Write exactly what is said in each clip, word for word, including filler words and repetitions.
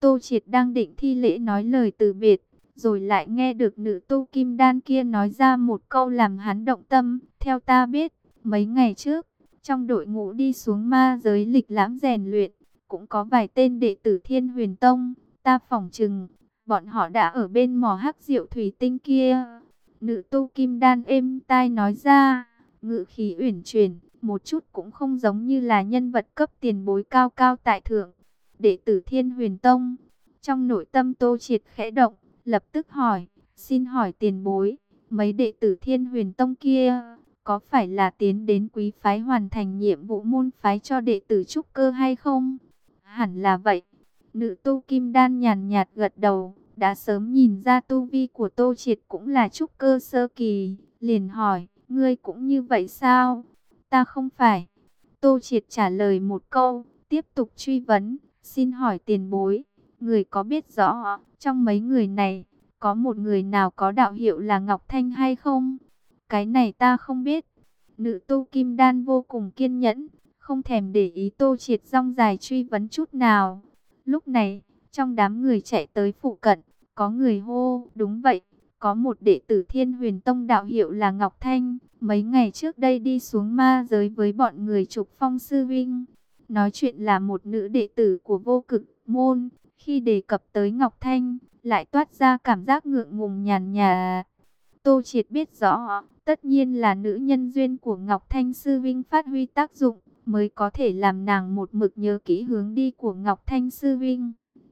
Tô Triệt đang định thi lễ nói lời từ biệt, rồi lại nghe được nữ tu kim đan kia nói ra một câu làm hắn động tâm. Theo ta biết, mấy ngày trước, trong đội ngũ đi xuống ma giới lịch lãm rèn luyện, cũng có vài tên đệ tử Thiên Huyền Tông. Ta phỏng chừng, bọn họ đã ở bên mỏ hắc diệu thủy tinh kia. Nữ tu kim đan êm tai nói ra, ngữ khí uyển chuyển, một chút cũng không giống như là nhân vật cấp tiền bối cao cao tại thượng. Đệ tử Thiên Huyền Tông, trong nội tâm Tô Triệt khẽ động, lập tức hỏi, xin hỏi tiền bối, mấy đệ tử Thiên Huyền Tông kia, có phải là tiến đến quý phái hoàn thành nhiệm vụ môn phái cho đệ tử trúc cơ hay không? Hẳn là vậy. Nữ tu kim đan nhàn nhạt gật đầu, đã sớm nhìn ra tu vi của Tô Triệt cũng là trúc cơ sơ kỳ, liền hỏi, ngươi cũng như vậy sao? Ta không phải. Tô Triệt trả lời một câu, tiếp tục truy vấn, xin hỏi tiền bối, người có biết rõ, trong mấy người này, có một người nào có đạo hiệu là Ngọc Thanh hay không? Cái này ta không biết. Nữ tu kim đan vô cùng kiên nhẫn, không thèm để ý Tô Triệt rong dài truy vấn chút nào. Lúc này, trong đám người chạy tới phụ cận, có người hô, đúng vậy, có một đệ tử Thiên Huyền Tông đạo hiệu là Ngọc Thanh, mấy ngày trước đây đi xuống ma giới với bọn người Trục Phong sư vinh. Nói chuyện là một nữ đệ tử của Vô Cực môn, khi đề cập tới Ngọc Thanh, lại toát ra cảm giác ngượng ngùng nhàn nhạt. Tô Triệt biết rõ, tất nhiên là nữ nhân duyên của Ngọc Thanh sư vinh phát huy tác dụng, mới có thể làm nàng một mực nhớ kỹ hướng đi của Ngọc Thanh sư vinh.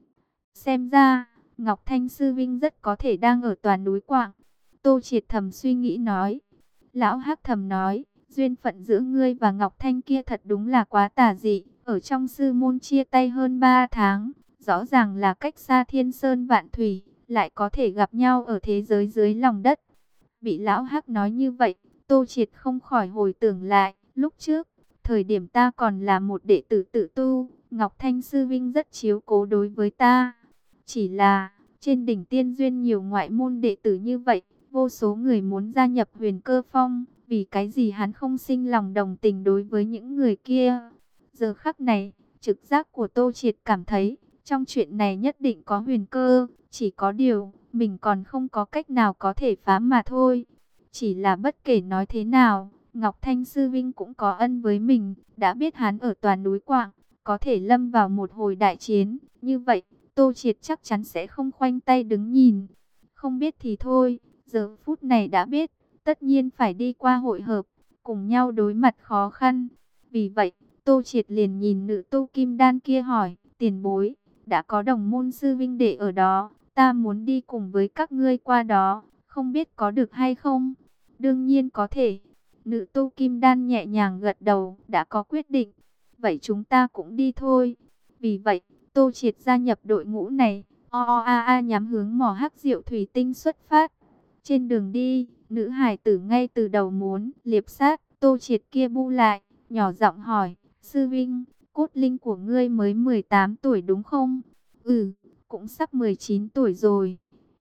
Xem ra, Ngọc Thanh sư vinh rất có thể đang ở toàn núi Quạng. Tô Triệt thầm suy nghĩ nói. Lão Hắc thầm nói, duyên phận giữa ngươi và Ngọc Thanh kia thật đúng là quá tà dị. Ở trong sư môn chia tay hơn ba tháng, rõ ràng là cách xa thiên sơn vạn thủy, lại có thể gặp nhau ở thế giới dưới lòng đất. Bị Lão Hắc nói như vậy, Tô Triệt không khỏi hồi tưởng lại, lúc trước, thời điểm ta còn là một đệ tử tự tu, Ngọc Thanh sư vinh rất chiếu cố đối với ta. Chỉ là, trên đỉnh tiên duyên nhiều ngoại môn đệ tử như vậy, vô số người muốn gia nhập Huyền Cơ Phong, vì cái gì hắn không sinh lòng đồng tình đối với những người kia. Giờ khắc này, trực giác của Tô Triệt cảm thấy, trong chuyện này nhất định có huyền cơ, chỉ có điều, mình còn không có cách nào có thể phá mà thôi. Chỉ là bất kể nói thế nào, Ngọc Thanh sư vinh cũng có ân với mình, đã biết hắn ở toàn núi Quạng, có thể lâm vào một hồi đại chiến, như vậy, Tô Triệt chắc chắn sẽ không khoanh tay đứng nhìn. Không biết thì thôi, giờ phút này đã biết, tất nhiên phải đi qua hội hợp, cùng nhau đối mặt khó khăn. Vì vậy, Tô Triệt liền nhìn nữ tu kim đan kia hỏi, tiền bối, đã có đồng môn sư vinh đệ ở đó, ta muốn đi cùng với các ngươi qua đó, không biết có được hay không? Đương nhiên có thể. Nữ tu kim đan nhẹ nhàng gật đầu, đã có quyết định. Vậy chúng ta cũng đi thôi. Vì vậy, Tô Triệt gia nhập đội ngũ này, o o a a nhắm hướng mỏ hắc diệu thủy tinh xuất phát. Trên đường đi, nữ hải tử ngay từ đầu muốn liệp sát, Tô Triệt kia bu lại, nhỏ giọng hỏi, sư vinh, cốt linh của ngươi mới mười tám tuổi đúng không? Ừ, cũng sắp mười chín tuổi rồi.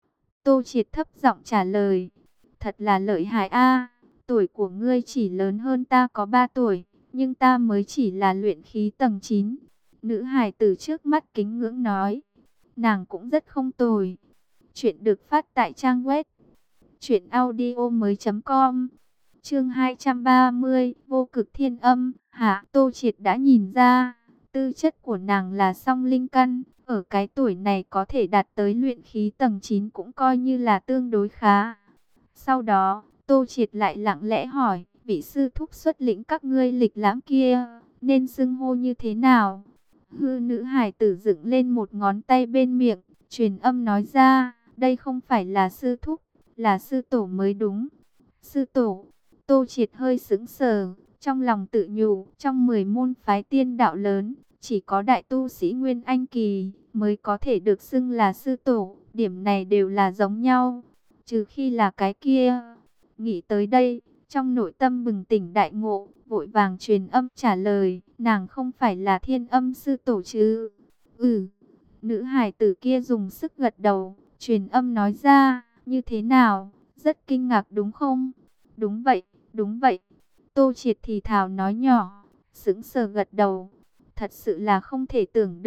Tô Triệt thấp giọng trả lời, thật là lợi hại a, tuổi của ngươi chỉ lớn hơn ta có ba tuổi, nhưng ta mới chỉ là luyện khí tầng chín. Nữ hài tử trước mắt kính ngưỡng nói, nàng cũng rất không tồi. Chuyện được phát tại trang web truyện audio mới chấm com. Chương hai trăm ba mươi, Vô Cực Thiên Âm. Hạ Tô Triệt đã nhìn ra, tư chất của nàng là song linh căn, ở cái tuổi này có thể đạt tới luyện khí tầng chín cũng coi như là tương đối khá. Sau đó, Tô Triệt lại lặng lẽ hỏi, vị sư thúc xuất lĩnh các ngươi lịch lãm kia, nên xưng hô như thế nào? Hư nữ hải tử dựng lên một ngón tay bên miệng, truyền âm nói ra, đây không phải là sư thúc, là sư tổ mới đúng. Sư tổ, Tô Triệt hơi sững sờ, trong lòng tự nhủ, trong mười môn phái tiên đạo lớn, chỉ có đại tu sĩ Nguyên Anh Kỳ mới có thể được xưng là sư tổ, điểm này đều là giống nhau, trừ khi là cái kia. Nghĩ tới đây, trong nội tâm bừng tỉnh đại ngộ, vội vàng truyền âm trả lời, nàng không phải là Thiên Âm sư tổ chứ? Ừ, nữ hài tử kia dùng sức gật đầu, truyền âm nói ra, như thế nào, rất kinh ngạc đúng không? Đúng vậy, đúng vậy. Tô Triệt thì thào nói nhỏ, sững sờ gật đầu, thật sự là không thể tưởng được,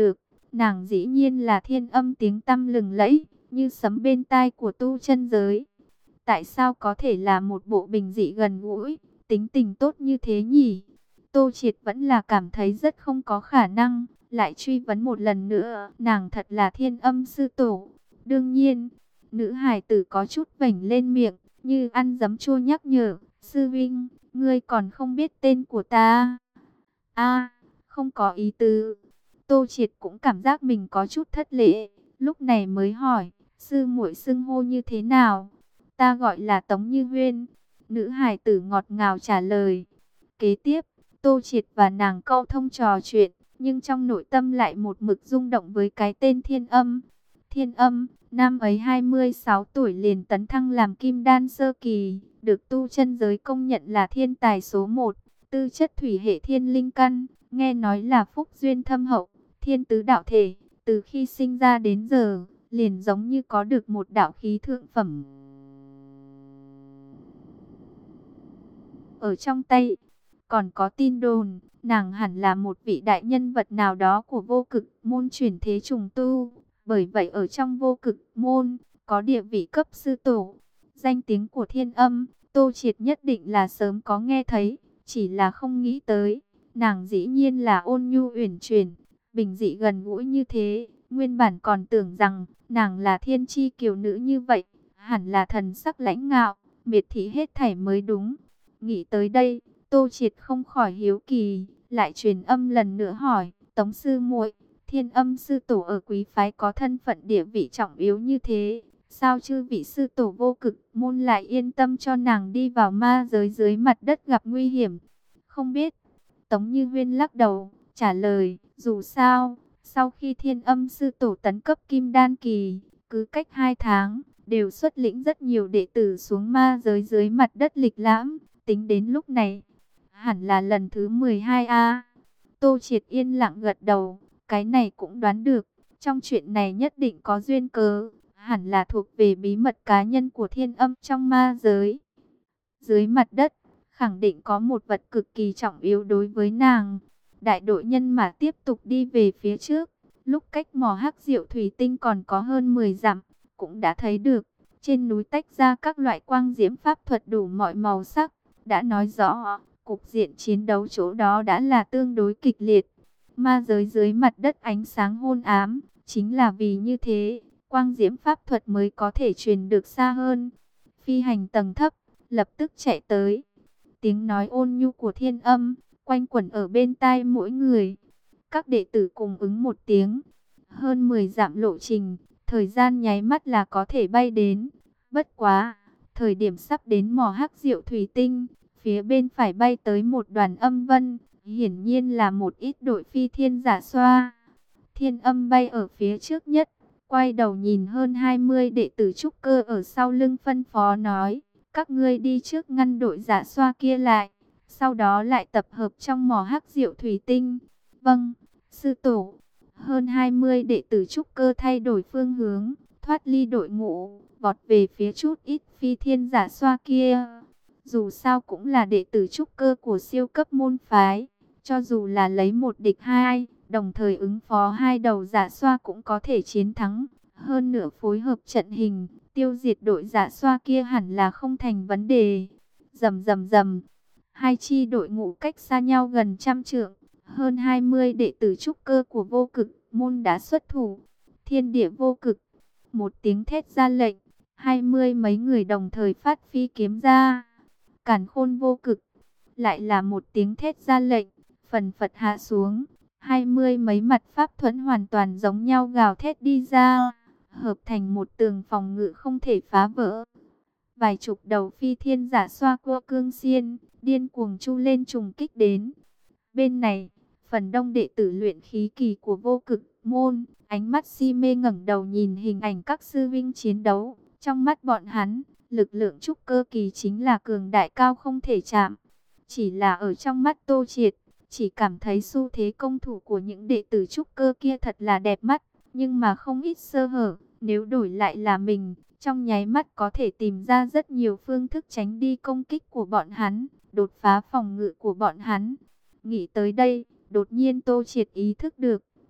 Nàng dĩ nhiên là Thiên Âm tiếng tăm lừng lẫy, như sấm bên tai của tu chân giới. Tại sao có thể là một bộ bình dị gần gũi, tính tình tốt như thế nhỉ? Tô Triệt vẫn là cảm thấy rất không có khả năng, lại truy vấn một lần nữa, nàng thật là Thiên Âm sư tổ. Đương nhiên, nữ hài tử có chút vểnh lên miệng, như ăn giấm chua nhắc nhở, sư vinh, ngươi còn không biết tên của ta. A, không có ý tứ. Tô Triệt cũng cảm giác mình có chút thất lễ, lúc này mới hỏi, sư muội xưng hô như thế nào? Ta gọi là Tống Như Huyên. Nữ hài tử ngọt ngào trả lời. Kế tiếp, Tô Triệt và nàng câu thông trò chuyện, nhưng trong nội tâm lại một mực rung động với cái tên Thiên Âm. Thiên Âm, năm ấy hai mươi sáu tuổi liền tấn thăng làm kim đan sơ kỳ, được tu chân giới công nhận là thiên tài số một, tư chất thủy hệ thiên linh căn, nghe nói là phúc duyên thâm hậu, thiên tứ đạo thể, từ khi sinh ra đến giờ, liền giống như có được một đạo khí thượng phẩm ở trong tay. Còn có tin đồn, nàng hẳn là một vị đại nhân vật nào đó của vô cực môn chuyển thế trùng tu. Bởi vậy ở trong vô cực môn, có địa vị cấp sư tổ. Danh tiếng của Thiên Âm, Tô Triệt nhất định là sớm có nghe thấy. Chỉ là không nghĩ tới, nàng dĩ nhiên là ôn nhu uyển chuyển, bình dị gần gũi như thế. Nguyên bản còn tưởng rằng, nàng là thiên chi kiều nữ như vậy, hẳn là thần sắc lãnh ngạo, miệt thị hết thảy mới đúng. Nghĩ tới đây, Tô Triệt không khỏi hiếu kỳ, lại truyền âm lần nữa hỏi, Tống sư muội, Thiên Âm sư tổ ở quý phái có thân phận địa vị trọng yếu như thế, sao chư vị sư tổ vô cực môn lại yên tâm cho nàng đi vào ma giới dưới mặt đất gặp nguy hiểm? Không biết. Tống Như Huyên lắc đầu, trả lời, dù sao, sau khi Thiên Âm sư tổ tấn cấp kim đan kỳ, cứ cách hai tháng, đều xuất lĩnh rất nhiều đệ tử xuống ma giới dưới mặt đất lịch lãm, tính đến lúc này, hẳn là lần thứ mười hai a. Tô Triệt yên lặng gật đầu, cái này cũng đoán được, trong chuyện này nhất định có duyên cớ, hẳn là thuộc về bí mật cá nhân của Thiên Âm trong ma giới. Dưới mặt đất, khẳng định có một vật cực kỳ trọng yếu đối với nàng. Đại đội nhân mã tiếp tục đi về phía trước, lúc cách mỏ hắc diệu thủy tinh còn có hơn mười dặm, cũng đã thấy được, trên núi tách ra các loại quang diễm pháp thuật đủ mọi màu sắc, đã nói rõ, cục diện chiến đấu chỗ đó đã là tương đối kịch liệt. Ma giới dưới mặt đất ánh sáng hôn ám, chính là vì như thế, quang diễm pháp thuật mới có thể truyền được xa hơn. Phi hành tầng thấp, lập tức chạy tới. Tiếng nói ôn nhu của Thiên Âm, quanh quẩn ở bên tai mỗi người. Các đệ tử cùng ứng một tiếng. Hơn mười dặm lộ trình, thời gian nháy mắt là có thể bay đến. Bất quá, thời điểm sắp đến mỏ hắc diệu thủy tinh, phía bên phải bay tới một đoàn âm vân, hiển nhiên là một ít đội phi thiên giả xoa. Thiên Âm bay ở phía trước nhất, quay đầu nhìn hơn hai mươi đệ tử trúc cơ ở sau lưng phân phó nói, các ngươi đi trước ngăn đội giả xoa kia lại, sau đó lại tập hợp trong mỏ hắc diệu thủy tinh. Vâng, sư tổ. Hơn hai mươi đệ tử trúc cơ thay đổi phương hướng, thoát ly đội ngũ, vọt về phía chút ít phi thiên giả xoa kia. Dù sao cũng là đệ tử trúc cơ của siêu cấp môn phái, cho dù là lấy một địch hai, đồng thời ứng phó hai đầu giả xoa cũng có thể chiến thắng. Hơn nữa phối hợp trận hình, tiêu diệt đội giả xoa kia hẳn là không thành vấn đề. Rầm rầm rầm, hai chi đội ngũ cách xa nhau gần trăm trượng, hơn hai mươi đệ tử trúc cơ của vô cực môn đã xuất thủ. Thiên địa vô cực, một tiếng thét ra lệnh, hai mươi mấy người đồng thời phát phi kiếm ra. Càn khôn vô cực, lại là một tiếng thét ra lệnh, phần phật hạ xuống, hai mươi mấy mặt pháp thuẫn hoàn toàn giống nhau gào thét đi ra, hợp thành một tường phòng ngự không thể phá vỡ. Vài chục đầu phi thiên giả xoa cua cương xiên, điên cuồng chu lên trùng kích đến. Bên này, phần đông đệ tử luyện khí kỳ của vô cực môn, ánh mắt si mê ngẩng đầu nhìn hình ảnh các sư vinh chiến đấu. Trong mắt bọn hắn, lực lượng trúc cơ kỳ chính là cường đại cao không thể chạm. Chỉ là ở trong mắt Tô Triệt, chỉ cảm thấy xu thế công thủ của những đệ tử trúc cơ kia thật là đẹp mắt, nhưng mà không ít sơ hở. Nếu đổi lại là mình, trong nháy mắt có thể tìm ra rất nhiều phương thức tránh đi công kích của bọn hắn, đột phá phòng ngự của bọn hắn. Nghĩ tới đây, đột nhiên Tô Triệt ý thức được,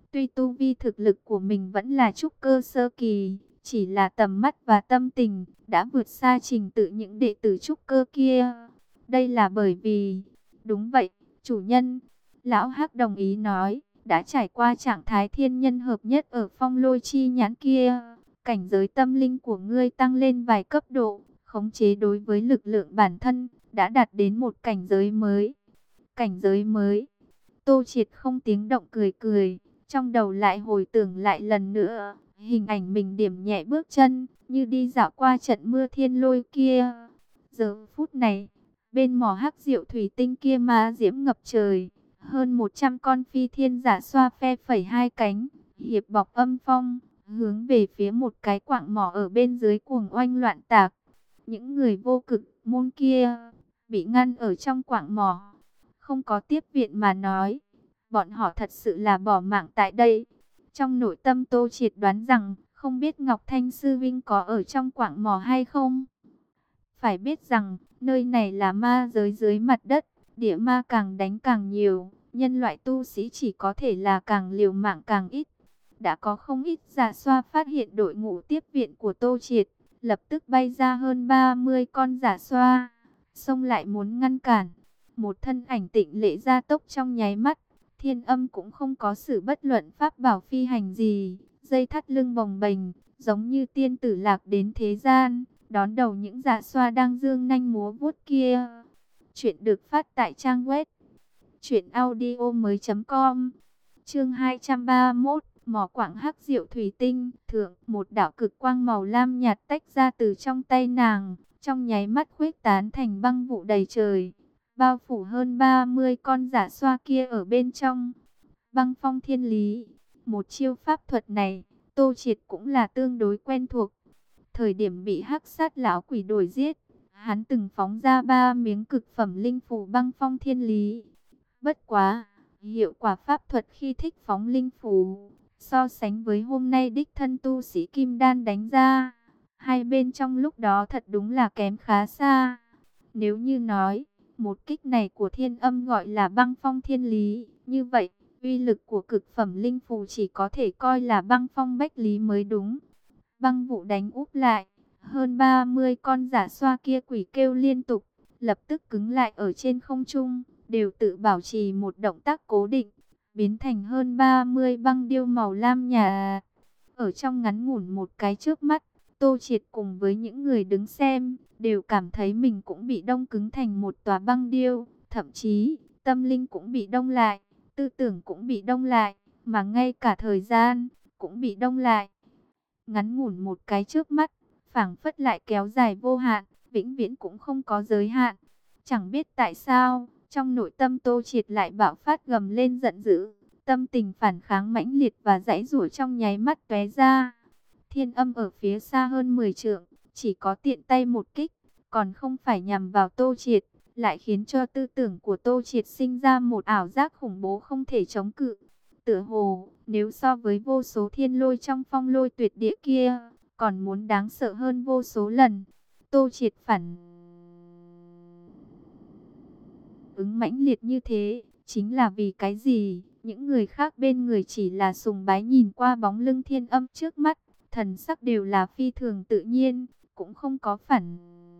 Tuy tu vi thực lực của mình vẫn là trúc cơ sơ kỳ, chỉ là tầm mắt và tâm tình đã vượt xa trình tự những đệ tử trúc cơ kia. Đây là bởi vì, đúng vậy, chủ nhân, Lão Hắc đồng ý nói, đã trải qua trạng thái thiên nhân hợp nhất ở phong lôi chi nhãn kia. Cảnh giới tâm linh của ngươi tăng lên vài cấp độ, khống chế đối với lực lượng bản thân, đã đạt đến một cảnh giới mới. Cảnh giới mới. Tô Triệt không tiếng động cười cười, trong đầu lại hồi tưởng lại lần nữa, hình ảnh mình điểm nhẹ bước chân, như đi dạo qua trận mưa thiên lôi kia. Giờ phút này, bên mỏ hắc diệu thủy tinh kia ma diễm ngập trời, hơn một trăm con phi thiên giả xoa phe phẩy hai cánh, hiệp bọc âm phong, hướng về phía một cái quạng mỏ ở bên dưới cuồng oanh loạn tạc. Những người vô cực môn kia bị ngăn ở trong quạng mỏ, không có tiếp viện mà nói, bọn họ thật sự là bỏ mạng tại đây. Trong nội tâm Tô Triệt đoán rằng, không biết Ngọc Thanh Sư Vinh có ở trong quạng mỏ hay không. Phải biết rằng, nơi này là ma giới dưới mặt đất, địa ma càng đánh càng nhiều, nhân loại tu sĩ chỉ có thể là càng liều mạng càng ít. Đã có không ít giả xoa phát hiện đội ngũ tiếp viện của Tô Triệt, lập tức bay ra hơn ba mươi con giả xoa, xông lại muốn ngăn cản. Một thân ảnh tịnh lệ gia tốc trong nháy mắt, Thiên Âm cũng không có sự bất luận pháp bảo phi hành gì, dây thắt lưng bồng bềnh, giống như tiên tử lạc đến thế gian, đón đầu những dạ xoa đang dương nanh múa vuốt kia. Chuyện được phát tại trang web truyện audio mới chấm com. Chương hai trăm ba mươi mốt, mỏ quặng hắc diệu thủy tinh, thượng, một đạo cực quang màu lam nhạt tách ra từ trong tay nàng, trong nháy mắt khuếch tán thành băng vụ đầy trời, bao phủ hơn ba mươi con giả xoa kia ở bên trong. Băng phong thiên lý, một chiêu pháp thuật này, Tô Triệt cũng là tương đối quen thuộc. Thời điểm bị hắc sát lão quỷ đuổi giết, hắn từng phóng ra ba miếng cực phẩm linh phù băng phong thiên lý. Bất quá, hiệu quả pháp thuật khi thích phóng linh phù, so sánh với hôm nay đích thân tu sĩ kim đan đánh ra, hai bên trong lúc đó thật đúng là kém khá xa. Nếu như nói, một kích này của Thiên Âm gọi là băng phong thiên lý, như vậy, uy lực của cực phẩm linh phù chỉ có thể coi là băng phong bách lý mới đúng. Băng vụ đánh úp lại, hơn ba mươi con giả xoa kia quỷ kêu liên tục, lập tức cứng lại ở trên không trung, đều tự bảo trì một động tác cố định, biến thành hơn ba mươi băng điêu màu lam nhạt. Ở trong ngắn ngủn một cái trước mắt, Tô Triệt cùng với những người đứng xem, đều cảm thấy mình cũng bị đông cứng thành một tòa băng điêu, thậm chí, tâm linh cũng bị đông lại, tư tưởng cũng bị đông lại, mà ngay cả thời gian, cũng bị đông lại. Ngắn ngủn một cái trước mắt, phảng phất lại kéo dài vô hạn, vĩnh viễn cũng không có giới hạn. Chẳng biết tại sao, trong nội tâm Tô Triệt lại bạo phát gầm lên giận dữ, tâm tình phản kháng mãnh liệt và giãy giụa trong nháy mắt tóe ra. Thiên Âm ở phía xa hơn mười trượng, chỉ có tiện tay một kích, còn không phải nhằm vào Tô Triệt, lại khiến cho tư tưởng của Tô Triệt sinh ra một ảo giác khủng bố không thể chống cự. Tựa hồ, nếu so với vô số thiên lôi trong phong lôi tuyệt địa kia, còn muốn đáng sợ hơn vô số lần. Tô Triệt phản ứng mãnh liệt như thế, chính là vì cái gì? Những người khác bên người chỉ là sùng bái nhìn qua bóng lưng Thiên Âm trước mắt, thần sắc đều là phi thường tự nhiên, cũng không có phản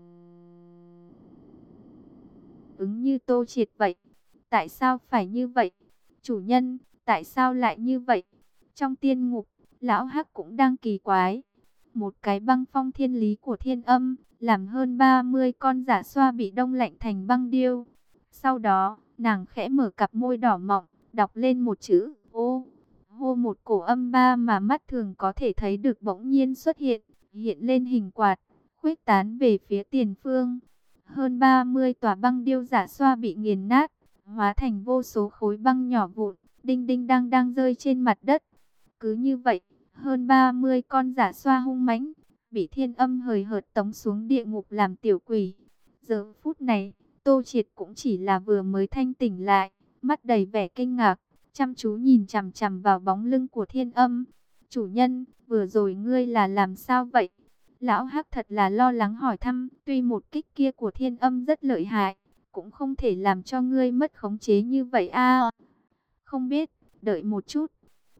ứng như Tô Triệt vậy. Tại sao phải như vậy? Chủ nhân, tại sao lại như vậy? Trong tiên ngục, lão Hắc cũng đang kỳ quái. Một cái băng phong thiên lý của Thiên Âm, làm hơn ba mươi con giả xoa bị đông lạnh thành băng điêu. Sau đó, nàng khẽ mở cặp môi đỏ mọng, đọc lên một chữ, ô. Hô, một cổ âm ba mà mắt thường có thể thấy được bỗng nhiên xuất hiện, hiện lên hình quạt, khuếch tán về phía tiền phương. Hơn ba mươi tòa băng điêu giả xoa bị nghiền nát, hóa thành vô số khối băng nhỏ vụn, đinh đinh đang đang rơi trên mặt đất. Cứ như vậy, hơn ba mươi con giả xoa hung mãnh, bị Thiên Âm hời hợt tống xuống địa ngục làm tiểu quỷ. Giờ phút này, Tô Triệt cũng chỉ là vừa mới thanh tỉnh lại, mắt đầy vẻ kinh ngạc, chăm chú nhìn chằm chằm vào bóng lưng của Thiên Âm. Chủ nhân, vừa rồi ngươi là làm sao vậy? Lão Hắc thật là lo lắng hỏi thăm, tuy một kích kia của Thiên Âm rất lợi hại, cũng không thể làm cho ngươi mất khống chế như vậy a. Không biết, đợi một chút.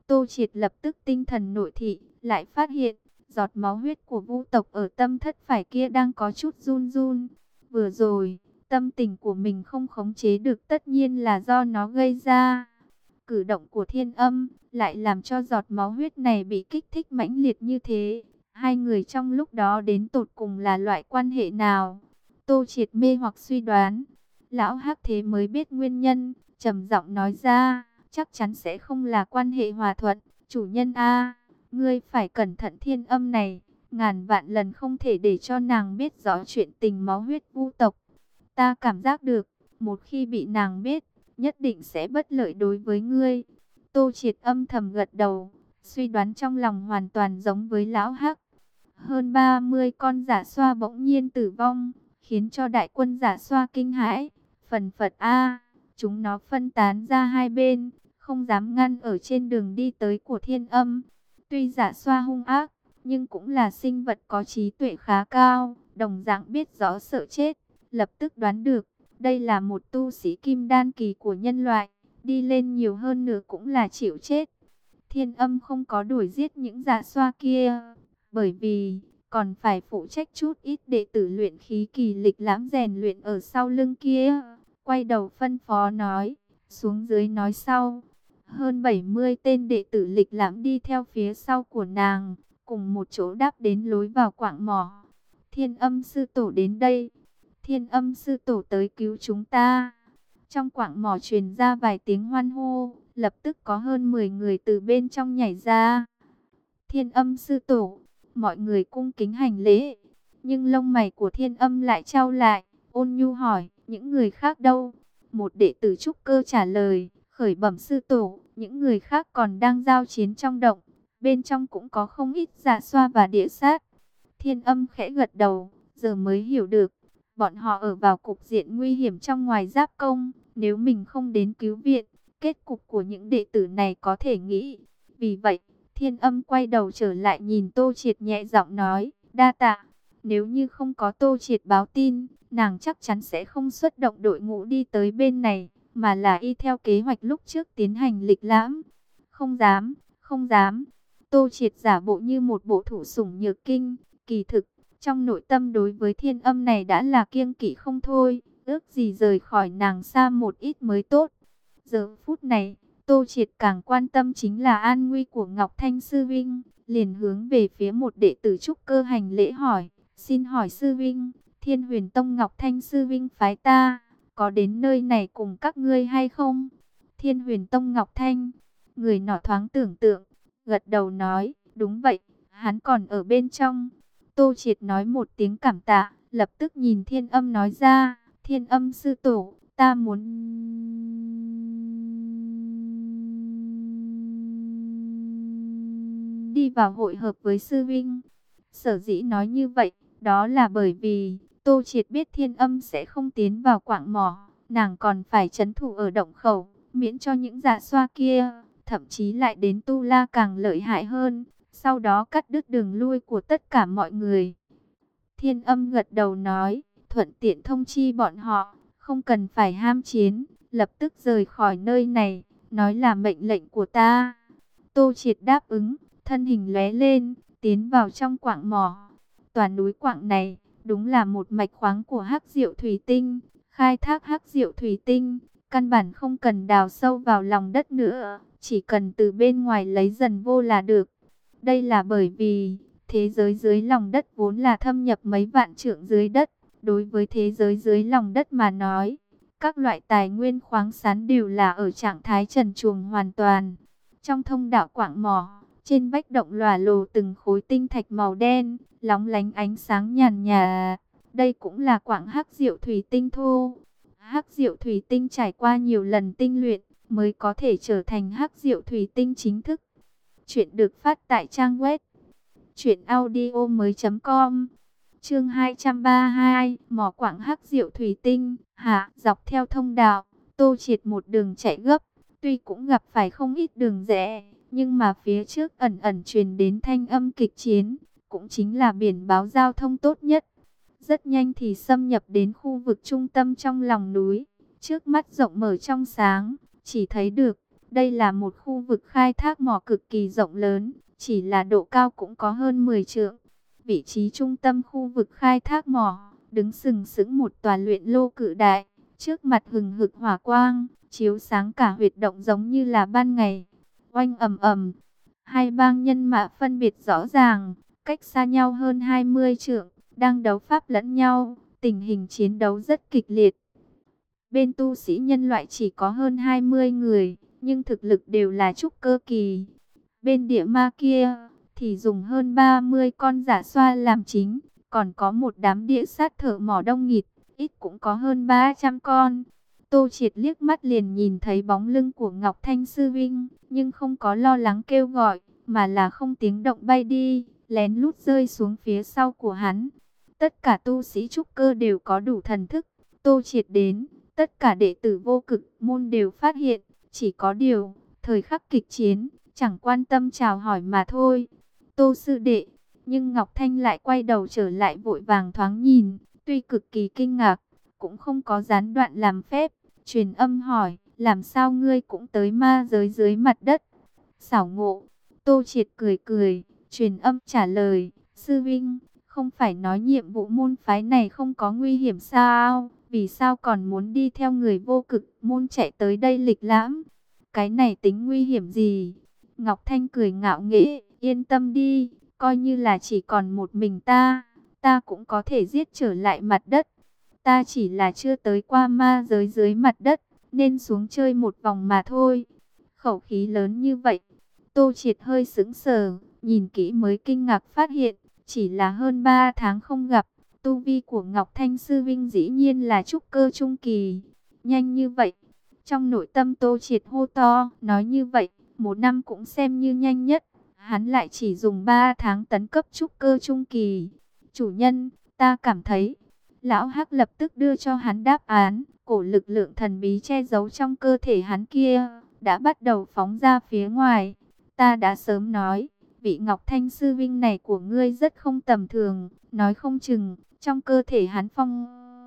Tô Triệt lập tức tinh thần nội thị, lại phát hiện, giọt máu huyết của Vu tộc ở tâm thất phải kia đang có chút run run. Vừa rồi, tâm tình của mình không khống chế được tất nhiên là do nó gây ra. Cử động của Thiên Âm lại làm cho giọt máu huyết này bị kích thích mãnh liệt như thế. Hai người trong lúc đó đến tột cùng là loại quan hệ nào? Tô Triệt mê hoặc suy đoán. Lão Hắc thế mới biết nguyên nhân, trầm giọng nói ra, chắc chắn sẽ không là quan hệ hòa thuận. Chủ nhân a, ngươi phải cẩn thận Thiên Âm này, ngàn vạn lần không thể để cho nàng biết rõ chuyện tình máu huyết Vu tộc. Ta cảm giác được, một khi bị nàng biết, nhất định sẽ bất lợi đối với ngươi. Tô Triệt âm thầm gật đầu, suy đoán trong lòng hoàn toàn giống với Lão Hắc. Hơn ba mươi con giả xoa bỗng nhiên tử vong, khiến cho đại quân giả xoa kinh hãi. Phần phật a, chúng nó phân tán ra hai bên, không dám ngăn ở trên đường đi tới của Thiên Âm. Tuy giả xoa hung ác, nhưng cũng là sinh vật có trí tuệ khá cao, đồng dạng biết rõ sợ chết, lập tức đoán được, đây là một tu sĩ kim đan kỳ của nhân loại, đi lên nhiều hơn nữa cũng là chịu chết. Thiên Âm không có đuổi giết những giả xoa kia, bởi vì còn phải phụ trách chút ít đệ tử luyện khí kỳ lịch lãm rèn luyện ở sau lưng kia. Quay đầu phân phó nói, xuống dưới nói sau. Hơn bảy mươi tên đệ tử lịch lãm đi theo phía sau của nàng, cùng một chỗ đáp đến lối vào quạng mỏ. Thiên Âm sư tổ đến đây. Thiên Âm sư tổ tới cứu chúng ta. Trong quạng mỏ truyền ra vài tiếng hoan hô, lập tức có hơn mười người từ bên trong nhảy ra. Thiên Âm sư tổ, mọi người cung kính hành lễ. Nhưng lông mày của Thiên Âm lại chau lại, ôn nhu hỏi, những người khác đâu? Một đệ tử trúc cơ trả lời, khởi bẩm sư tổ, những người khác còn đang giao chiến trong động. Bên trong cũng có không ít giả xoa và địa sát. Thiên Âm khẽ gật đầu, giờ mới hiểu được. Bọn họ ở vào cục diện nguy hiểm trong ngoài giáp công. Nếu mình không đến cứu viện, kết cục của những đệ tử này có thể nghĩ. Vì vậy, Thiên Âm quay đầu trở lại nhìn Tô Triệt nhẹ giọng nói, đa tạ. Nếu như không có Tô Triệt báo tin, nàng chắc chắn sẽ không xuất động đội ngũ đi tới bên này, mà là y theo kế hoạch lúc trước tiến hành lịch lãm. Không dám, không dám. Tô Triệt giả bộ như một bộ thủ sủng nhược kinh, kỳ thực, trong nội tâm đối với Thiên Âm này đã là kiêng kỵ không thôi, ước gì rời khỏi nàng xa một ít mới tốt. Giờ phút này, Tô Triệt càng quan tâm chính là an nguy của Ngọc Thanh Sư Vinh, liền hướng về phía một đệ tử trúc cơ hành lễ hỏi, xin hỏi Sư Vinh, Thiên Huyền Tông Ngọc Thanh Sư Vinh phái ta, có đến nơi này cùng các ngươi hay không? Thiên Huyền Tông Ngọc Thanh, người nọ thoáng tưởng tượng, gật đầu nói, đúng vậy, hắn còn ở bên trong. Tô Triệt nói một tiếng cảm tạ, lập tức nhìn Thiên Âm nói ra, Thiên Âm sư tổ, ta muốn đi vào hội hợp với sư vinh. Sở dĩ nói như vậy, đó là bởi vì Tô Triệt biết Thiên Âm sẽ không tiến vào quạng mỏ, nàng còn phải trấn thủ ở động khẩu, miễn cho những dạ xoa kia, thậm chí lại đến Tu La càng lợi hại hơn, sau đó cắt đứt đường lui của tất cả mọi người. Thiên Âm gật đầu nói, thuận tiện thông chi bọn họ, không cần phải ham chiến, lập tức rời khỏi nơi này, nói là mệnh lệnh của ta. Tô Triệt đáp ứng, thân hình lóe lên, tiến vào trong quạng mỏ. Toàn núi quạng này, đúng là một mạch khoáng của hắc diệu thủy tinh, khai thác hắc diệu thủy tinh, căn bản không cần đào sâu vào lòng đất nữa, chỉ cần từ bên ngoài lấy dần vô là được. Đây là bởi vì thế giới dưới lòng đất vốn là thâm nhập mấy vạn trượng dưới đất. Đối với thế giới dưới lòng đất mà nói, các loại tài nguyên khoáng sản đều là ở trạng thái trần truồng hoàn toàn. Trong thông đạo quạng mỏ, trên vách động lòa lồ từng khối tinh thạch màu đen, lóng lánh ánh sáng nhàn nhạt. Đây cũng là quạng hắc diệu thủy tinh thô. Hắc diệu thủy tinh trải qua nhiều lần tinh luyện, mới có thể trở thành hắc diệu thủy tinh chính thức. Chuyện được phát tại trang web truyện audio mới chấm com. Chương hai trăm ba mươi hai, mỏ quạng hắc diệu thủy tinh. Hạ, dọc theo thông đạo, Tô Triệt một đường chạy gấp, tuy cũng gặp phải không ít đường rẽ, nhưng mà phía trước ẩn ẩn truyền đến thanh âm kịch chiến, cũng chính là biển báo giao thông tốt nhất. Rất nhanh thì xâm nhập đến khu vực trung tâm trong lòng núi, trước mắt rộng mở trong sáng, chỉ thấy được Đây là một khu vực khai thác mỏ cực kỳ rộng lớn, chỉ là độ cao cũng có hơn mười trượng. Vị trí trung tâm khu vực khai thác mỏ, đứng sừng sững một tòa luyện lô cự đại, trước mặt hừng hực hỏa quang, chiếu sáng cả huyệt động giống như là ban ngày. Oanh ầm ầm, hai bang nhân mã phân biệt rõ ràng, cách xa nhau hơn hai mươi trượng, đang đấu pháp lẫn nhau, tình hình chiến đấu rất kịch liệt. Bên tu sĩ nhân loại chỉ có hơn hai mươi người, nhưng thực lực đều là trúc cơ kỳ. Bên địa ma kia thì dùng hơn ba mươi con giả xoa làm chính, còn có một đám địa sát thợ mỏ đông nghịt, ít cũng có hơn ba trăm con. Tô Triệt liếc mắt liền nhìn thấy bóng lưng của Ngọc Thanh Sư Vinh, nhưng không có lo lắng kêu gọi, mà là không tiếng động bay đi, lén lút rơi xuống phía sau của hắn. Tất cả tu sĩ trúc cơ đều có đủ thần thức. Tô Triệt đến, tất cả đệ tử vô cực môn đều phát hiện, chỉ có điều, thời khắc kịch chiến, chẳng quan tâm chào hỏi mà thôi. Tô sư đệ, nhưng Ngọc Thanh lại quay đầu trở lại vội vàng thoáng nhìn, tuy cực kỳ kinh ngạc, cũng không có gián đoạn làm phép, truyền âm hỏi, làm sao ngươi cũng tới ma giới dưới mặt đất? Xảo ngộ, Tô Triệt cười cười, truyền âm trả lời, sư vinh, không phải nói nhiệm vụ môn phái này không có nguy hiểm sao? Vì sao còn muốn đi theo người vô cực môn chạy tới đây lịch lãm? Cái này tính nguy hiểm gì? Ngọc Thanh cười ngạo nghễ, yên tâm đi, coi như là chỉ còn một mình ta, ta cũng có thể giết trở lại mặt đất. Ta chỉ là chưa tới qua ma giới dưới mặt đất, nên xuống chơi một vòng mà thôi. Khẩu khí lớn như vậy, Tô Triệt hơi sững sờ, nhìn kỹ mới kinh ngạc phát hiện, chỉ là hơn ba tháng không gặp, tu vi của Ngọc Thanh Sư Vinh dĩ nhiên là trúc cơ trung kỳ. Nhanh như vậy, trong nội tâm Tô Triệt hô to, nói như vậy, một năm cũng xem như nhanh nhất. Hắn lại chỉ dùng ba tháng tấn cấp trúc cơ trung kỳ. Chủ nhân, ta cảm thấy. Lão Hắc lập tức đưa cho hắn đáp án. Cổ lực lượng thần bí che giấu trong cơ thể hắn kia, đã bắt đầu phóng ra phía ngoài. Ta đã sớm nói, vị Ngọc Thanh Sư Vinh này của ngươi rất không tầm thường. Nói không chừng, trong cơ thể hắn phong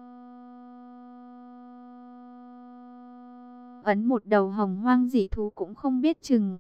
ấn một đầu hồng hoang dị thú cũng không biết chừng.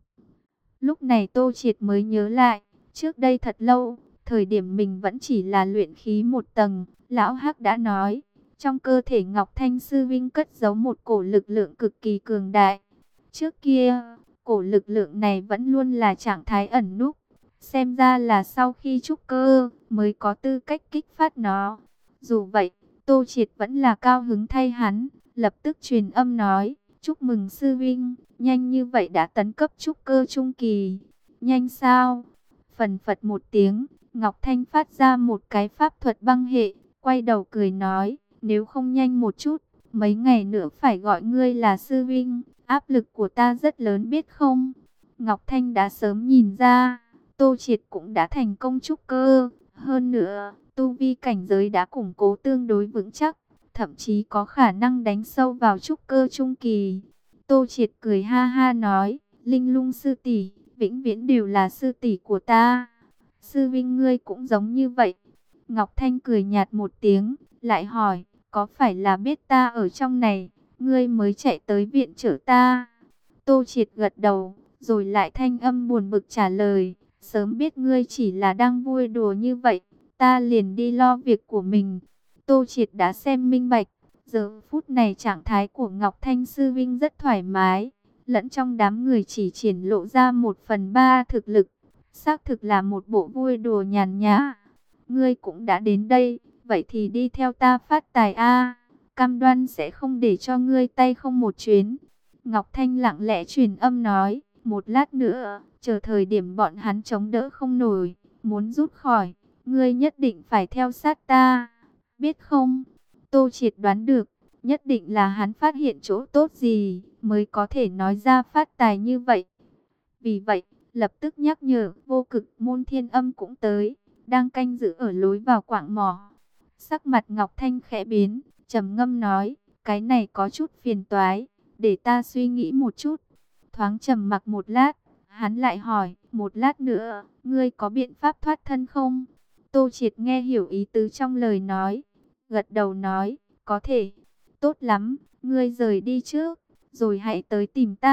Lúc này Tô Triệt mới nhớ lại, trước đây thật lâu, thời điểm mình vẫn chỉ là luyện khí một tầng, Lão Hắc đã nói, trong cơ thể Ngọc Thanh Sư Vinh cất giấu một cổ lực lượng cực kỳ cường đại. Trước kia, cổ lực lượng này vẫn luôn là trạng thái ẩn núp, xem ra là sau khi trúc cơ mới có tư cách kích phát nó. Dù vậy, Tô Triệt vẫn là cao hứng thay hắn, lập tức truyền âm nói, chúc mừng Sư Vinh, nhanh như vậy đã tấn cấp trúc cơ trung kỳ. Nhanh sao? Phần phật một tiếng, Ngọc Thanh phát ra một cái pháp thuật băng hệ, quay đầu cười nói, nếu không nhanh một chút, mấy ngày nữa phải gọi ngươi là Sư Vinh, áp lực của ta rất lớn biết không? Ngọc Thanh đã sớm nhìn ra, Tô Triệt cũng đã thành công trúc cơ, hơn nữa, tu vi cảnh giới đã củng cố tương đối vững chắc, thậm chí có khả năng đánh sâu vào trúc cơ trung kỳ. Tô Triệt cười ha ha nói, Linh Lung sư tỷ, vĩnh viễn đều là sư tỷ của ta. Sư Vinh ngươi cũng giống như vậy. Ngọc Thanh cười nhạt một tiếng, lại hỏi, có phải là biết ta ở trong này, ngươi mới chạy tới viện trợ ta? Tô Triệt gật đầu, rồi lại thanh âm buồn bực trả lời, sớm biết ngươi chỉ là đang vui đùa như vậy, ta liền đi lo việc của mình. Tô Triệt đã xem minh bạch, giờ phút này trạng thái của Ngọc Thanh Sư Vinh rất thoải mái, lẫn trong đám người chỉ triển lộ ra một phần ba thực lực, xác thực là một bộ vui đùa nhàn nhã. Ngươi cũng đã đến đây, vậy thì đi theo ta phát tài a, cam đoan sẽ không để cho ngươi tay không một chuyến. Ngọc Thanh lặng lẽ truyền âm nói, một lát nữa, chờ thời điểm bọn hắn chống đỡ không nổi, muốn rút khỏi, ngươi nhất định phải theo sát ta, biết không? Tô Triệt đoán được, nhất định là hắn phát hiện chỗ tốt gì, mới có thể nói ra phát tài như vậy. Vì vậy, lập tức nhắc nhở, vô cực môn Thiên Âm cũng tới, đang canh giữ ở lối vào quạng mỏ. Sắc mặt Ngọc Thanh khẽ biến, trầm ngâm nói, cái này có chút phiền toái, để ta suy nghĩ một chút. Thoáng trầm mặc một lát, hắn lại hỏi, một lát nữa, ngươi có biện pháp thoát thân không? Tô Triệt nghe hiểu ý tứ trong lời nói, gật đầu nói, có thể. Tốt lắm, ngươi rời đi trước, rồi hãy tới tìm ta.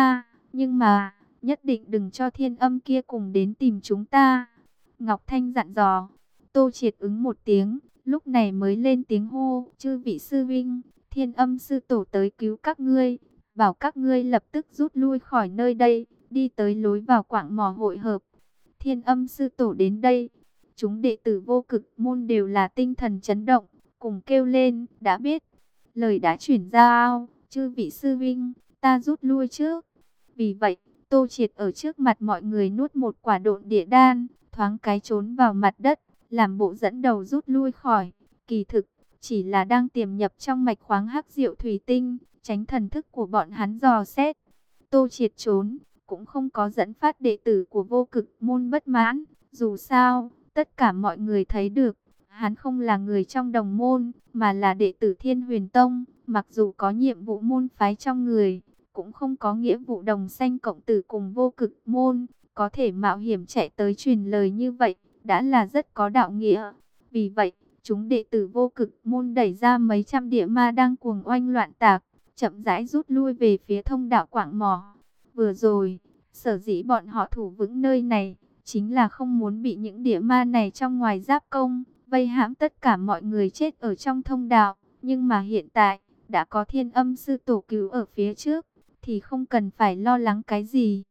Nhưng mà, nhất định đừng cho Thiên Âm kia cùng đến tìm chúng ta. Ngọc Thanh dặn dò. Tô Triệt ứng một tiếng, lúc này mới lên tiếng hô, chư vị sư vinh, Thiên Âm sư tổ tới cứu các ngươi, bảo các ngươi lập tức rút lui khỏi nơi đây, đi tới lối vào quảng mỏ hội hợp. Thiên Âm sư tổ đến đây, chúng đệ tử Vô Cực môn đều là tinh thần chấn động, cùng kêu lên, đã biết, lời đã chuyển giao, chư vị sư vinh, ta rút lui trước. Vì vậy, Tô Triệt ở trước mặt mọi người nuốt một quả độn địa đan, thoáng cái trốn vào mặt đất, làm bộ dẫn đầu rút lui khỏi. Kỳ thực, chỉ là đang tiềm nhập trong mạch khoáng hắc diệu thủy tinh, tránh thần thức của bọn hắn dò xét. Tô Triệt trốn, cũng không có dẫn phát đệ tử của Vô Cực môn bất mãn. Dù sao, tất cả mọi người thấy được, hắn không là người trong đồng môn, mà là đệ tử Thiên Huyền Tông. Mặc dù có nhiệm vụ môn phái trong người, cũng không có nghĩa vụ đồng sanh cộng tử cùng Vô Cực môn. Có thể mạo hiểm chạy tới truyền lời như vậy, đã là rất có đạo nghĩa. Vì vậy, chúng đệ tử Vô Cực môn đẩy ra mấy trăm địa ma đang cuồng oanh loạn tạc, chậm rãi rút lui về phía thông đạo quảng mỏ. Vừa rồi, sở dĩ bọn họ thủ vững nơi này, chính là không muốn bị những địa ma này trong ngoài giáp công, vây hãm tất cả mọi người chết ở trong thông đạo. Nhưng mà hiện tại, đã có Thiên Âm sư tổ cứu ở phía trước, thì không cần phải lo lắng cái gì.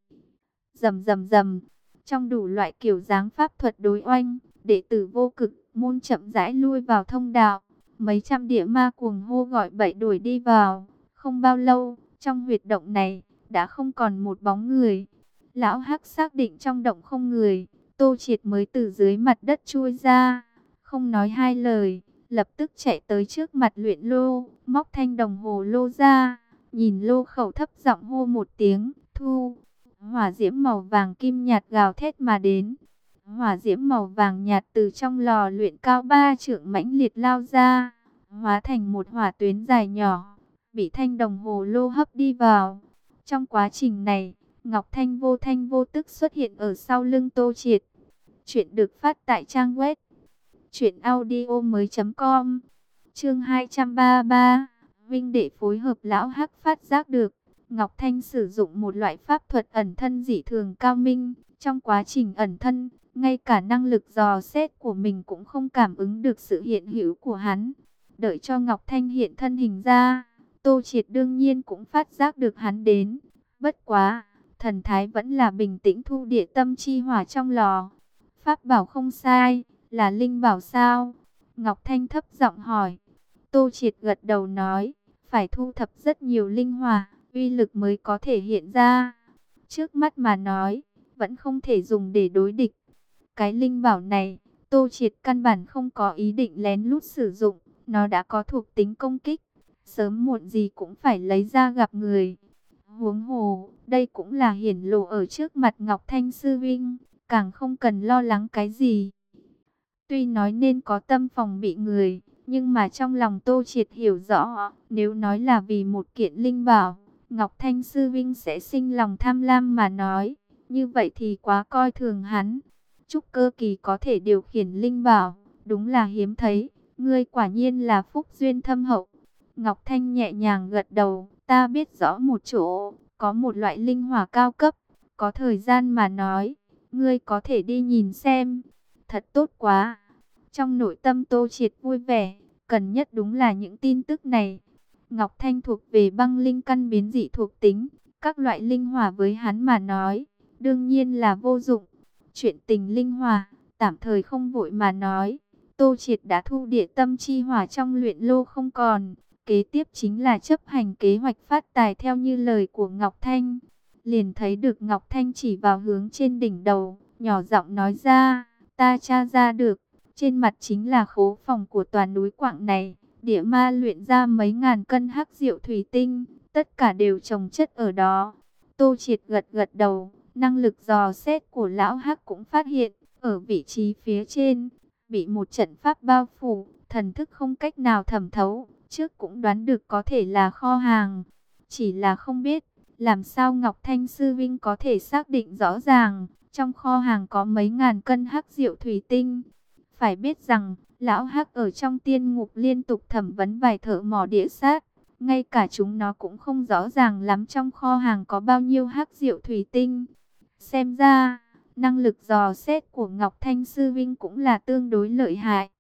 Rầm rầm rầm, trong đủ loại kiểu dáng pháp thuật đối oanh, đệ tử Vô Cực môn chậm rãi lui vào thông đạo. Mấy trăm địa ma cuồng hô gọi bậy đuổi đi vào. Không bao lâu, trong huyệt động này, đã không còn một bóng người. Lão Hắc xác định trong động không người, Tô Triệt mới từ dưới mặt đất chui ra. Không nói hai lời, lập tức chạy tới trước mặt luyện lô, móc thanh đồng hồ lô ra. Nhìn lô khẩu thấp giọng hô một tiếng, thu. Hỏa diễm màu vàng kim nhạt gào thét mà đến. Hỏa diễm màu vàng nhạt từ trong lò luyện cao ba trượng mãnh liệt lao ra, hóa thành một hỏa tuyến dài nhỏ, bị thanh đồng hồ lô hấp đi vào. Trong quá trình này, Ngọc Thanh vô thanh vô tức xuất hiện ở sau lưng Tô Triệt. Chuyện được phát tại trang web truyện audio mới chấm com. Chương hai trăm ba mươi ba. Vinh đệ phối hợp lão Hắc phát giác được Ngọc Thanh sử dụng một loại pháp thuật ẩn thân dị thường cao minh. Trong quá trình ẩn thân, ngay cả năng lực dò xét của mình cũng không cảm ứng được sự hiện hữu của hắn. Đợi cho Ngọc Thanh hiện thân hình ra, Tô Triệt đương nhiên cũng phát giác được hắn đến. Bất quá, thần thái vẫn là bình tĩnh thu địa tâm chi hỏa trong lò. Pháp bảo không sai, là linh bảo sao? Ngọc Thanh thấp giọng hỏi. Tô Triệt gật đầu nói, phải thu thập rất nhiều linh hỏa, uy lực mới có thể hiện ra. Trước mắt mà nói, vẫn không thể dùng để đối địch. Cái linh bảo này, Tô Triệt căn bản không có ý định lén lút sử dụng, nó đã có thuộc tính công kích, sớm muộn gì cũng phải lấy ra gặp người. Huống hồ, đây cũng là hiển lộ ở trước mặt Ngọc Thanh sư vinh, càng không cần lo lắng cái gì. Tuy nói nên có tâm phòng bị người, nhưng mà trong lòng Tô Triệt hiểu rõ, nếu nói là vì một kiện linh bảo, Ngọc Thanh sư vinh sẽ sinh lòng tham lam mà nói, như vậy thì quá coi thường hắn. Trúc cơ kỳ có thể điều khiển linh bảo, đúng là hiếm thấy, ngươi quả nhiên là phúc duyên thâm hậu. Ngọc Thanh nhẹ nhàng gật đầu, ta biết rõ một chỗ, có một loại linh hỏa cao cấp, có thời gian mà nói, ngươi có thể đi nhìn xem. Thật tốt quá. Trong nội tâm Tô Triệt vui vẻ, cần nhất đúng là những tin tức này. Ngọc Thanh thuộc về băng linh căn biến dị thuộc tính, các loại linh hỏa với hắn mà nói, đương nhiên là vô dụng. Chuyện tình linh hỏa, tạm thời không vội mà nói. Tô Triệt đã thu địa tâm chi hỏa trong luyện lô không còn. Kế tiếp chính là chấp hành kế hoạch phát tài theo như lời của Ngọc Thanh. Liền thấy được Ngọc Thanh chỉ vào hướng trên đỉnh đầu, nhỏ giọng nói ra, ta tra ra được. Trên mặt chính là khố phòng của toàn núi quặng này. Địa ma luyện ra mấy ngàn cân hắc diệu thủy tinh, tất cả đều chồng chất ở đó. Tô Triệt gật gật đầu. Năng lực dò xét của lão Hắc cũng phát hiện, ở vị trí phía trên, bị một trận pháp bao phủ, thần thức không cách nào thẩm thấu, trước cũng đoán được có thể là kho hàng. Chỉ là không biết, làm sao Ngọc Thanh sư vinh có thể xác định rõ ràng, trong kho hàng có mấy ngàn cân hắc diệu thủy tinh. Phải biết rằng, lão Hắc ở trong tiên ngục liên tục thẩm vấn vài thợ mỏ địa sát, Ngay cả chúng nó cũng không rõ ràng lắm trong kho hàng có bao nhiêu hắc diệu thủy tinh. Xem ra, năng lực dò xét của Ngọc Thanh Sư Vinh cũng là tương đối lợi hại.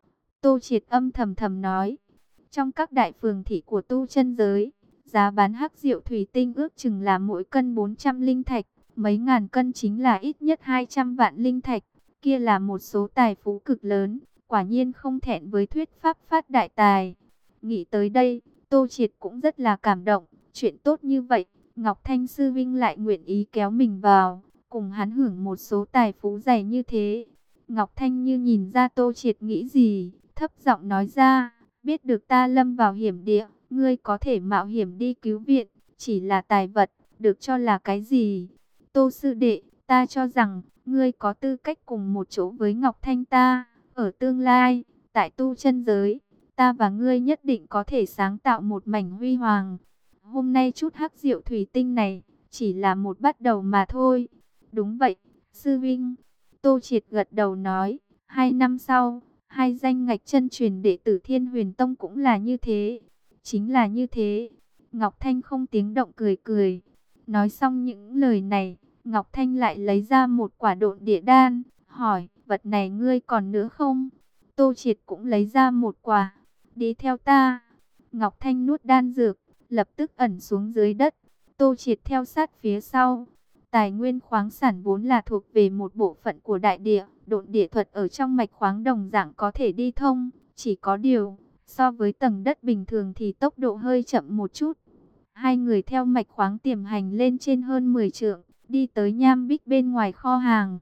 Tô Triệt âm thầm thầm nói. Trong các đại phường thị của tu chân giới, giá bán hắc diệu thủy tinh ước chừng là mỗi cân bốn trăm linh thạch. Mấy ngàn cân chính là ít nhất hai trăm vạn linh thạch. Kia là một số tài phú cực lớn. Quả nhiên không thẹn với thuyết pháp phát đại tài. Nghĩ tới đây, Tô Triệt cũng rất là cảm động. Chuyện tốt như vậy, Ngọc Thanh Sư Vinh lại nguyện ý kéo mình vào, cùng hắn hưởng một số tài phú dày như thế. Ngọc Thanh như nhìn ra Tô Triệt nghĩ gì, thấp giọng nói ra, biết được ta lâm vào hiểm địa, ngươi có thể mạo hiểm đi cứu viện, chỉ là tài vật, được cho là cái gì? Tô sư đệ, ta cho rằng, ngươi có tư cách cùng một chỗ với Ngọc Thanh ta, ở tương lai, tại tu chân giới, ta và ngươi nhất định có thể sáng tạo một mảnh huy hoàng. Hôm nay chút hắc diệu thủy tinh này, chỉ là một bắt đầu mà thôi. Đúng vậy, sư vinh. Tô Triệt gật đầu nói, hai năm sau, hai danh ngạch chân truyền đệ tử Thiên Huyền Tông cũng là như thế. Chính là như thế. Ngọc Thanh không tiếng động cười cười. Nói xong những lời này, Ngọc Thanh lại lấy ra một quả độn địa đan, hỏi, vật này ngươi còn nữa không? Tô Triệt cũng lấy ra một quả. Đi theo ta. Ngọc Thanh nuốt đan dược, lập tức ẩn xuống dưới đất. Tô Triệt theo sát phía sau. Tài nguyên khoáng sản vốn là thuộc về một bộ phận của đại địa. Độn địa thuật ở trong mạch khoáng đồng dạng có thể đi thông. Chỉ có điều, so với tầng đất bình thường thì tốc độ hơi chậm một chút. Hai người theo mạch khoáng tiềm hành lên trên hơn mười trượng, đi tới nham bích bên ngoài kho hàng.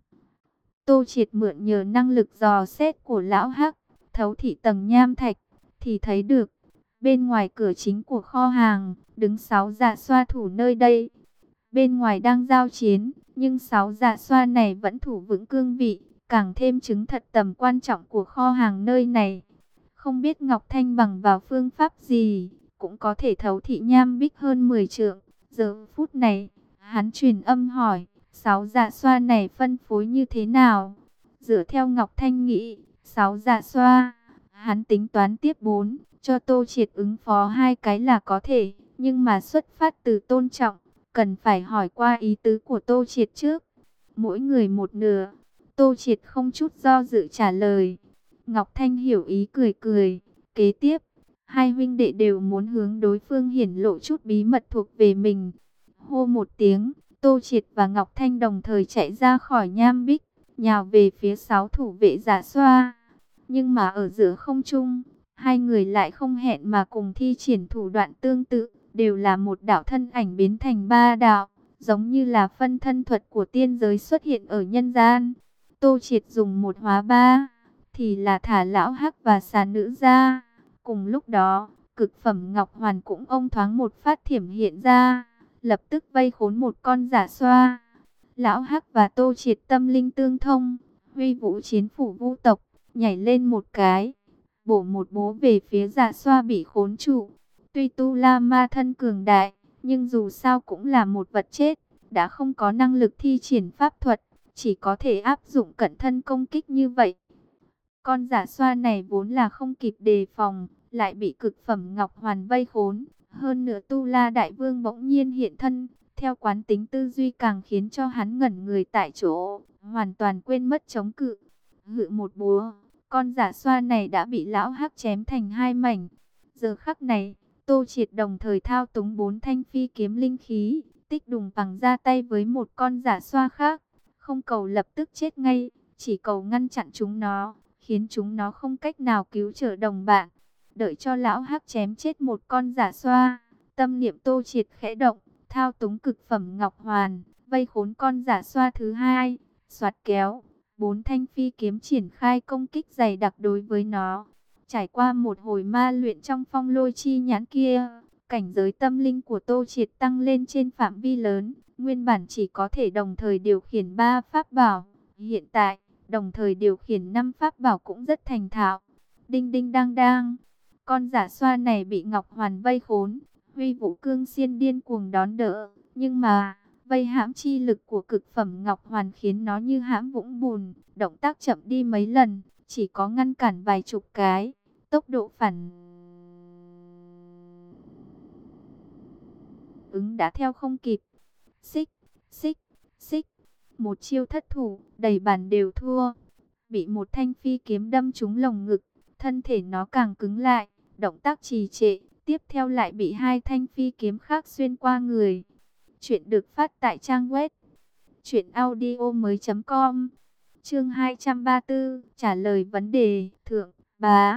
Tô Triệt mượn nhờ năng lực dò xét của lão hắc, thấu thị tầng nham thạch, thì thấy được, bên ngoài cửa chính của kho hàng, đứng sáu dạ xoa thủ nơi đây. Bên ngoài đang giao chiến, nhưng sáu dạ xoa này vẫn thủ vững cương vị, càng thêm chứng thật tầm quan trọng của kho hàng nơi này. Không biết Ngọc Thanh bằng vào phương pháp gì, cũng có thể thấu thị nham bích hơn mười trượng. Giờ phút này, hắn truyền âm hỏi, sáu dạ xoa này phân phối như thế nào? Dựa theo Ngọc Thanh nghĩ, sáu dạ xoa, hắn tính toán tiếp bốn, cho Tô Triệt ứng phó hai cái là có thể, nhưng mà xuất phát từ tôn trọng, cần phải hỏi qua ý tứ của Tô Triệt trước. Mỗi người một nửa, Tô Triệt không chút do dự trả lời. Ngọc Thanh hiểu ý cười cười, kế tiếp, hai huynh đệ đều muốn hướng đối phương hiển lộ chút bí mật thuộc về mình. Hô một tiếng, Tô Triệt và Ngọc Thanh đồng thời chạy ra khỏi nham bích, nhào về phía sáu thủ vệ giả xoa. Nhưng mà ở giữa không trung, hai người lại không hẹn mà cùng thi triển thủ đoạn tương tự, đều là một đạo thân ảnh biến thành ba đạo, giống như là phân thân thuật của tiên giới xuất hiện ở nhân gian. Tô Triệt dùng một hóa ba, thì là thả lão hắc và xà nữ ra. Cùng lúc đó, cực phẩm ngọc hoàn cũng ông thoáng một phát thiểm hiện ra, lập tức vây khốn một con giả xoa. Lão hắc và Tô Triệt tâm linh tương thông, huy vũ chiến phủ vu tộc, nhảy lên một cái, bổ một bố về phía giả xoa bị khốn trụ. Tuy tu la ma thân cường đại, nhưng dù sao cũng là một vật chết, đã không có năng lực thi triển pháp thuật, chỉ có thể áp dụng cận thân công kích như vậy. Con giả xoa này vốn là không kịp đề phòng, lại bị cực phẩm ngọc hoàn vây khốn. Hơn nữa tu la đại vương bỗng nhiên hiện thân, theo quán tính tư duy càng khiến cho hắn ngẩn người tại chỗ, hoàn toàn quên mất chống cự. Hự một búa, con giả xoa này đã bị lão hắc chém thành hai mảnh. Giờ khắc này, Tô Triệt đồng thời thao túng bốn thanh phi kiếm linh khí, tích đùng bằng ra tay với một con giả xoa khác. Không cầu lập tức chết ngay, chỉ cầu ngăn chặn chúng nó, khiến chúng nó không cách nào cứu trợ đồng bạn. Đợi cho lão hắc chém chết một con giả xoa, tâm niệm Tô Triệt khẽ động, thao túng cực phẩm ngọc hoàn, vây khốn con giả xoa thứ hai, xoạt kéo. Bốn thanh phi kiếm triển khai công kích dày đặc đối với nó. Trải qua một hồi ma luyện trong phong lôi chi nhãn kia, cảnh giới tâm linh của Tô Triệt tăng lên trên phạm vi lớn. Nguyên bản chỉ có thể đồng thời điều khiển ba pháp bảo, hiện tại đồng thời điều khiển năm pháp bảo cũng rất thành thạo. Đinh đinh đang đang, con giả xoa này bị Ngọc Hoàn vây khốn, Huy Vũ Cương Xiên điên cuồng đón đỡ, nhưng mà vây hãm chi lực của cực phẩm Ngọc Hoàn khiến nó như hãm vũng bùn, động tác chậm đi mấy lần, chỉ có ngăn cản vài chục cái, tốc độ phản ứng đã theo không kịp. Xích, xích, xích, một chiêu thất thủ, đầy bàn đều thua. Bị một thanh phi kiếm đâm trúng lồng ngực, thân thể nó càng cứng lại, động tác trì trệ, tiếp theo lại bị hai thanh phi kiếm khác xuyên qua người. Chuyện được phát tại trang web truyện audio mới chấm com. Chương hai trăm ba mươi tư, trả lời vấn đề, thượng bá.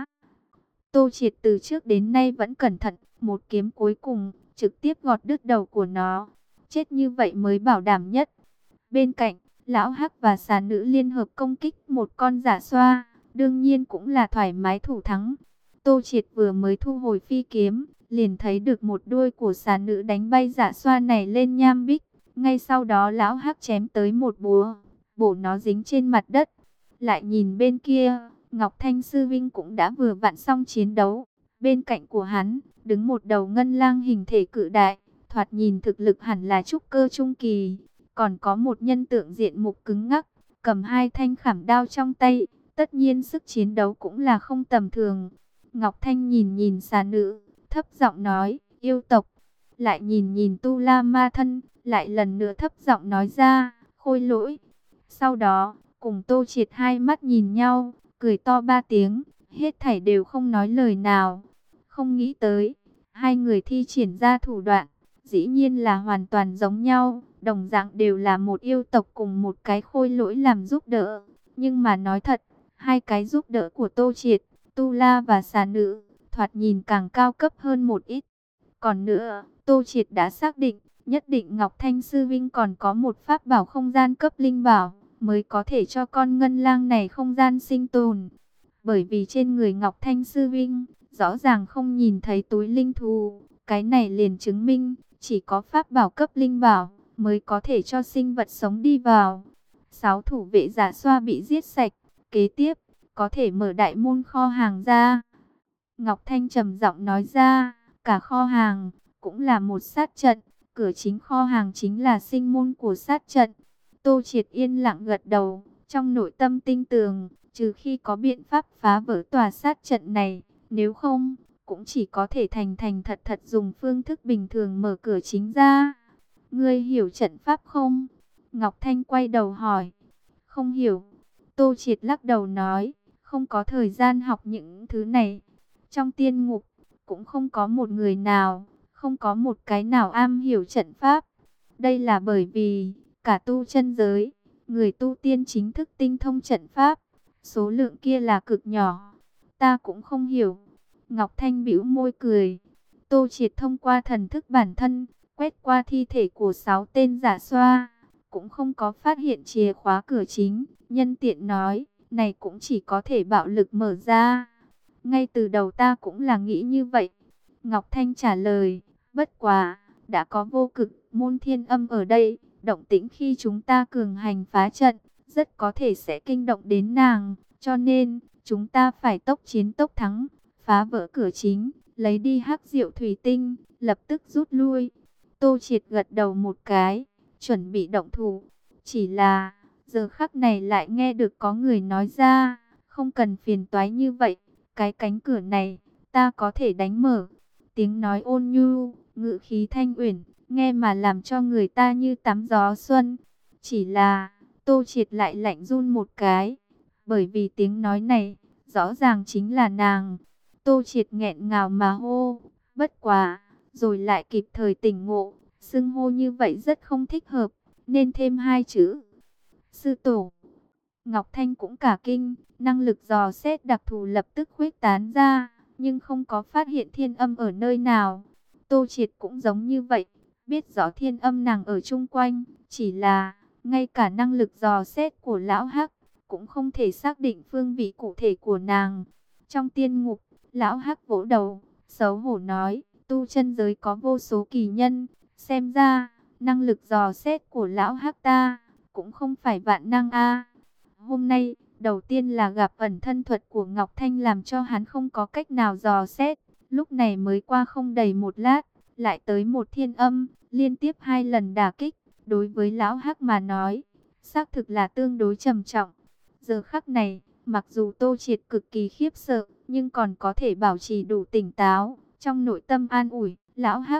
Tô Triệt từ trước đến nay vẫn cẩn thận, một kiếm cuối cùng trực tiếp gọt đứt đầu của nó. Chết như vậy mới bảo đảm nhất. Bên cạnh, Lão Hắc và xà nữ liên hợp công kích một con giả xoa, đương nhiên cũng là thoải mái thủ thắng. Tô Triệt vừa mới thu hồi phi kiếm, liền thấy được một đuôi của xà nữ đánh bay giả xoa này lên nham bích. Ngay sau đó Lão Hắc chém tới một búa, bổ nó dính trên mặt đất. Lại nhìn bên kia, Ngọc Thanh Sư Vinh cũng đã vừa vặn xong chiến đấu. Bên cạnh của hắn, đứng một đầu ngân lang hình thể cự đại, thoạt nhìn thực lực hẳn là trúc cơ trung kỳ. Còn có một nhân tượng diện mục cứng ngắc, cầm hai thanh khảm đao trong tay, tất nhiên sức chiến đấu cũng là không tầm thường. Ngọc Thanh nhìn nhìn xà nữ, thấp giọng nói, yêu tộc. Lại nhìn nhìn Tu La Ma Thân, lại lần nữa thấp giọng nói ra, khôi lỗi. Sau đó, cùng Tô Triệt hai mắt nhìn nhau, cười to ba tiếng, hết thảy đều không nói lời nào. Không nghĩ tới, hai người thi triển ra thủ đoạn, dĩ nhiên là hoàn toàn giống nhau, đồng dạng đều là một yêu tộc cùng một cái khôi lỗi làm giúp đỡ. Nhưng mà nói thật, hai cái giúp đỡ của Tô Triệt, Tu La và xà nữ, thoạt nhìn càng cao cấp hơn một ít. Còn nữa, Tô Triệt đã xác định, nhất định Ngọc Thanh Sư Vinh còn có một pháp bảo không gian cấp linh bảo, mới có thể cho con ngân lang này không gian sinh tồn. Bởi vì trên người Ngọc Thanh Sư Vinh, rõ ràng không nhìn thấy túi linh thú, cái này liền chứng minh, chỉ có pháp bảo cấp linh bảo, mới có thể cho sinh vật sống đi vào. Sáu thủ vệ giả xoa bị giết sạch, kế tiếp, có thể mở đại môn kho hàng ra. Ngọc Thanh trầm giọng nói ra, cả kho hàng, cũng là một sát trận, cửa chính kho hàng chính là sinh môn của sát trận. Tô Triệt yên lặng gật đầu, trong nội tâm tinh tường, trừ khi có biện pháp phá vỡ tòa sát trận này, nếu không, cũng chỉ có thể thành thành thật thật dùng phương thức bình thường mở cửa chính ra. Ngươi hiểu trận pháp không? Ngọc Thanh quay đầu hỏi. Không hiểu. Tô Triệt lắc đầu nói, không có thời gian học những thứ này. Trong tiên ngục, cũng không có một người nào, không có một cái nào am hiểu trận pháp. Đây là bởi vì, cả tu chân giới, người tu tiên chính thức tinh thông trận pháp, số lượng kia là cực nhỏ. Ta cũng không hiểu. Ngọc Thanh bĩu môi cười. Tô Triệt thông qua thần thức bản thân, quét qua thi thể của sáu tên giả xoa, cũng không có phát hiện chìa khóa cửa chính. Nhân tiện nói, này cũng chỉ có thể bạo lực mở ra. Ngay từ đầu ta cũng là nghĩ như vậy. Ngọc Thanh trả lời, bất quá, đã có vô cực môn thiên âm ở đây, động tĩnh khi chúng ta cường hành phá trận, rất có thể sẽ kinh động đến nàng, cho nên, chúng ta phải tốc chiến tốc thắng, phá vỡ cửa chính, lấy đi hắc diệu thủy tinh, lập tức rút lui. Tô Triệt gật đầu một cái, chuẩn bị động thủ, chỉ là, giờ khắc này lại nghe được có người nói ra, không cần phiền toái như vậy, cái cánh cửa này, ta có thể đánh mở. Tiếng nói ôn nhu, ngữ khí thanh uyển, nghe mà làm cho người ta như tắm gió xuân. Chỉ là, Tô Triệt lại lạnh run một cái, bởi vì tiếng nói này, rõ ràng chính là nàng. Tô Triệt nghẹn ngào mà hô, bất quá, rồi lại kịp thời tỉnh ngộ, xưng hô như vậy rất không thích hợp, nên thêm hai chữ. Sư tổ. Ngọc Thanh cũng cả kinh, năng lực dò xét đặc thù lập tức khuếch tán ra, nhưng không có phát hiện thiên âm ở nơi nào. Tô Triệt cũng giống như vậy, biết rõ thiên âm nàng ở chung quanh, chỉ là, ngay cả năng lực dò xét của lão Hắc, cũng không thể xác định phương vị cụ thể của nàng. Trong tiên ngục, lão Hắc vỗ đầu, xấu hổ nói, tu chân giới có vô số kỳ nhân, xem ra, năng lực dò xét của lão Hắc ta, cũng không phải vạn năng a. Hôm nay, đầu tiên là gặp ẩn thân thuật của Ngọc Thanh làm cho hắn không có cách nào dò xét. Lúc này mới qua không đầy một lát, lại tới một thiên âm, liên tiếp hai lần đả kích. Đối với lão Hắc mà nói, xác thực là tương đối trầm trọng. Giờ khắc này, mặc dù Tô Triệt cực kỳ khiếp sợ, nhưng còn có thể bảo trì đủ tỉnh táo. Trong nội tâm an ủi, lão Hắc,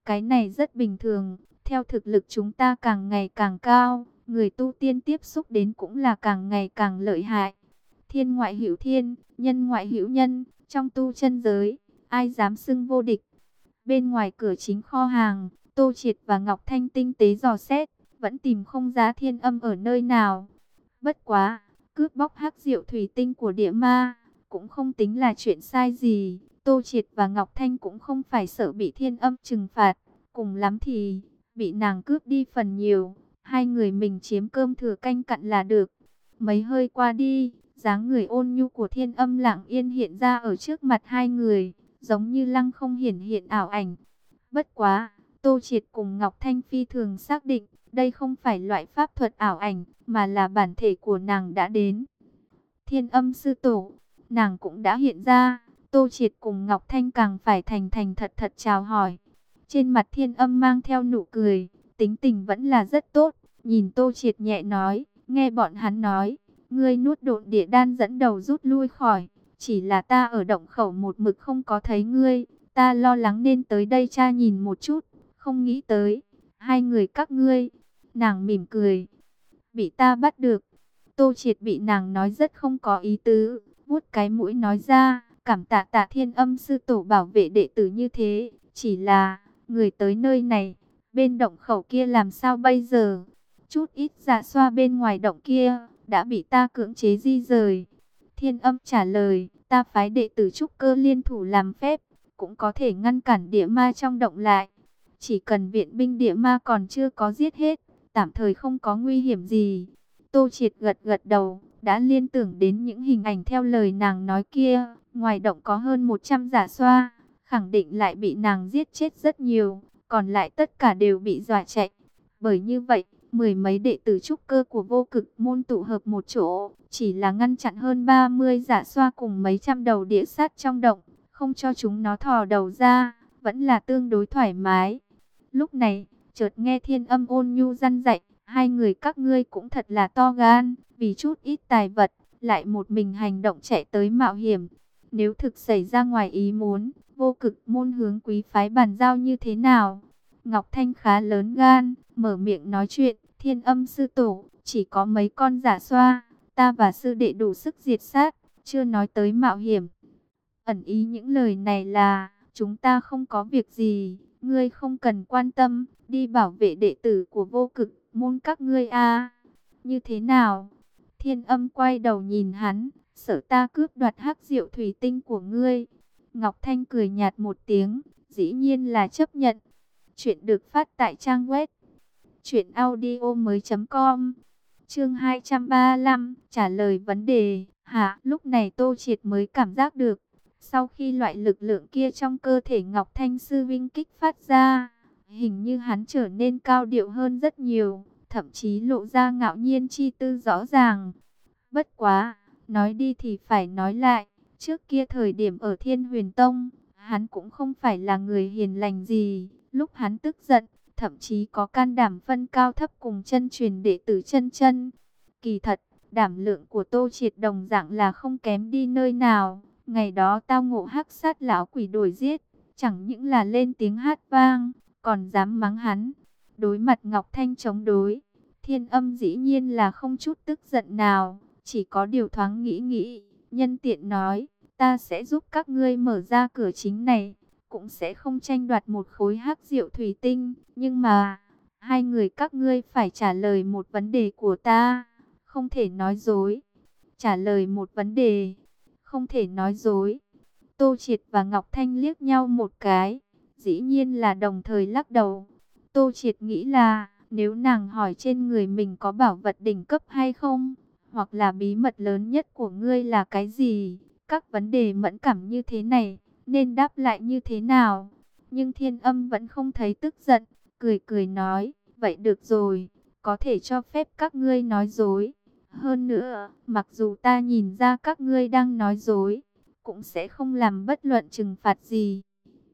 Cái này rất bình thường, theo thực lực chúng ta càng ngày càng cao, người tu tiên tiếp xúc đến cũng là càng ngày càng lợi hại. Thiên ngoại hữu thiên, nhân ngoại hữu nhân, trong tu chân giới, ai dám xưng vô địch. Bên ngoài cửa chính kho hàng, Tô Triệt và Ngọc Thanh tinh tế dò xét, vẫn tìm không ra Thiên Âm ở nơi nào. Bất quá, cướp bóc hắc diệu thủy tinh của địa ma, cũng không tính là chuyện sai gì. Tô Triệt và Ngọc Thanh cũng không phải sợ bị Thiên Âm trừng phạt, cùng lắm thì bị nàng cướp đi phần nhiều, hai người mình chiếm cơm thừa canh cặn là được. Mấy hơi qua đi, dáng người ôn nhu của Thiên Âm lặng yên hiện ra ở trước mặt hai người, giống như lăng không hiển hiện ảo ảnh. Bất quá, Tô Triệt cùng Ngọc Thanh phi thường xác định, đây không phải loại pháp thuật ảo ảnh, mà là bản thể của nàng đã đến. Thiên Âm sư tổ, nàng cũng đã hiện ra. Tô Triệt cùng Ngọc Thanh càng phải thành thành thật thật chào hỏi. Trên mặt Thiên Âm mang theo nụ cười, tính tình vẫn là rất tốt. Nhìn Tô Triệt nhẹ nói, nghe bọn hắn nói, ngươi nuốt độn địa đan dẫn đầu rút lui khỏi. Chỉ là ta ở động khẩu một mực không có thấy ngươi, ta lo lắng nên tới đây tra nhìn một chút, không nghĩ tới. Hai người các ngươi, nàng mỉm cười, bị ta bắt được. Tô Triệt bị nàng nói rất không có ý tứ, vuốt cái mũi nói ra, cảm tạ tạ Thiên Âm sư tổ bảo vệ đệ tử như thế, chỉ là, người tới nơi này, bên động khẩu kia làm sao bây giờ? Chút ít dạ xoa bên ngoài động kia, đã bị ta cưỡng chế di rời. Thiên Âm trả lời, ta phái đệ tử trúc cơ liên thủ làm phép, cũng có thể ngăn cản địa ma trong động lại. Chỉ cần viện binh địa ma còn chưa có giết hết, tạm thời không có nguy hiểm gì. Tô Triệt gật gật đầu, đã liên tưởng đến những hình ảnh theo lời nàng nói kia. Ngoài động có hơn một trăm giả xoa, khẳng định lại bị nàng giết chết rất nhiều, còn lại tất cả đều bị dọa chạy. Bởi như vậy, mười mấy đệ tử trúc cơ của vô cực môn tụ hợp một chỗ, chỉ là ngăn chặn hơn ba mươi giả xoa cùng mấy trăm đầu đĩa sát trong động, không cho chúng nó thò đầu ra, vẫn là tương đối thoải mái. Lúc này, chợt nghe Thiên Âm ôn nhu răn dạy, hai người các ngươi cũng thật là to gan, vì chút ít tài vật, lại một mình hành động chạy tới mạo hiểm. Nếu thực xảy ra ngoài ý muốn, vô cực môn hướng quý phái bàn giao như thế nào? Ngọc Thanh khá lớn gan, mở miệng nói chuyện, Thiên Âm sư tổ, chỉ có mấy con giả xoa, ta và sư đệ đủ sức diệt sát, chưa nói tới mạo hiểm. Ẩn ý những lời này là, chúng ta không có việc gì, ngươi không cần quan tâm, đi bảo vệ đệ tử của vô cực môn các ngươi a. Như thế nào? Thiên Âm quay đầu nhìn hắn, sợ ta cướp đoạt hắc diệu thủy tinh của ngươi. Ngọc Thanh cười nhạt một tiếng, dĩ nhiên là chấp nhận. Chuyện được phát tại trang web truyện audio mới chấm com. Chương hai trăm ba mươi lăm, trả lời vấn đề. Hả, lúc này Tô Triệt mới cảm giác được, sau khi loại lực lượng kia trong cơ thể Ngọc Thanh sư vinh kích phát ra, hình như hắn trở nên cao điệu hơn rất nhiều, thậm chí lộ ra ngạo nhiên chi tư rõ ràng. Bất quá, nói đi thì phải nói lại, trước kia thời điểm ở Thiên Huyền Tông, hắn cũng không phải là người hiền lành gì. Lúc hắn tức giận, thậm chí có can đảm phân cao thấp cùng chân truyền đệ tử chân chân. Kỳ thật, đảm lượng của Tô Triệt đồng dạng là không kém đi nơi nào. Ngày đó tao ngộ hắc sát lão quỷ đuổi giết, chẳng những là lên tiếng hát vang, còn dám mắng hắn. Đối mặt Ngọc Thanh chống đối, Thiên Âm dĩ nhiên là không chút tức giận nào, chỉ có điều thoáng nghĩ nghĩ, nhân tiện nói, ta sẽ giúp các ngươi mở ra cửa chính này, cũng sẽ không tranh đoạt một khối hắc diệu thủy tinh, nhưng mà, hai người các ngươi phải trả lời một vấn đề của ta, không thể nói dối. Trả lời một vấn đề, không thể nói dối. Tô Triệt và Ngọc Thanh liếc nhau một cái, dĩ nhiên là đồng thời lắc đầu. Tô Triệt nghĩ là, nếu nàng hỏi trên người mình có bảo vật đỉnh cấp hay không, hoặc là bí mật lớn nhất của ngươi là cái gì, các vấn đề mẫn cảm như thế này, nên đáp lại như thế nào? Nhưng Thiên Âm vẫn không thấy tức giận, cười cười nói, vậy được rồi, có thể cho phép các ngươi nói dối. Hơn nữa, mặc dù ta nhìn ra các ngươi đang nói dối, cũng sẽ không làm bất luận trừng phạt gì.